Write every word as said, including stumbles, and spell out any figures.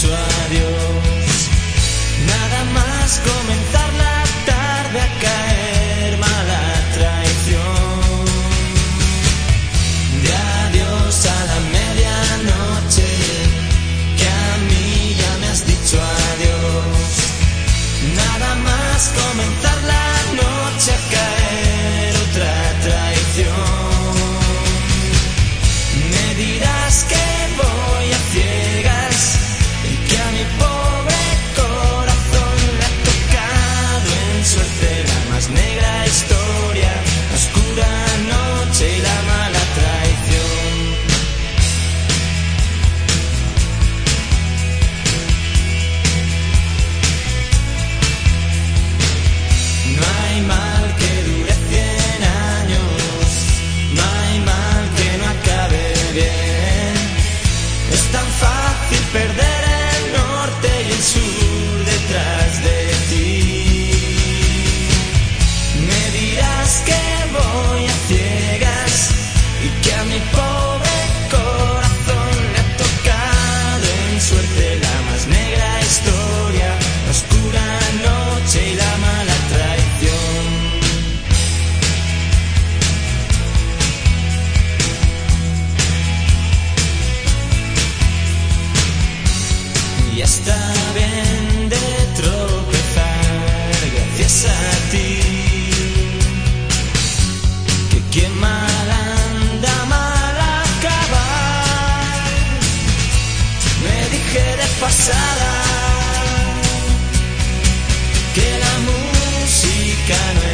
dicho adiós. Nada más comenzar la tarde a caer mala traición. De adiós a la medianoche, que a mí ya me has dicho adiós. Nada más comenzar la noche a caer otra traición. Me dirás que voy a ciegas y que a mi pobre corazón le ha tocado en suerte la más negra historia, la oscura noche y la mala traición. No hay mal que dure cien años, no hay mal que no acabe bien. Es tan fácil perder el norte y el sur detrás de ti. Me dirás que voy a ciegas y que a mi pobre corazón le ha tocado en suerte la más negra historia, la oscura noche y la mala traición. Y está bien de tropezar gracias a ti, que quien mal anda mal acaba. Me dije de pasada que la música no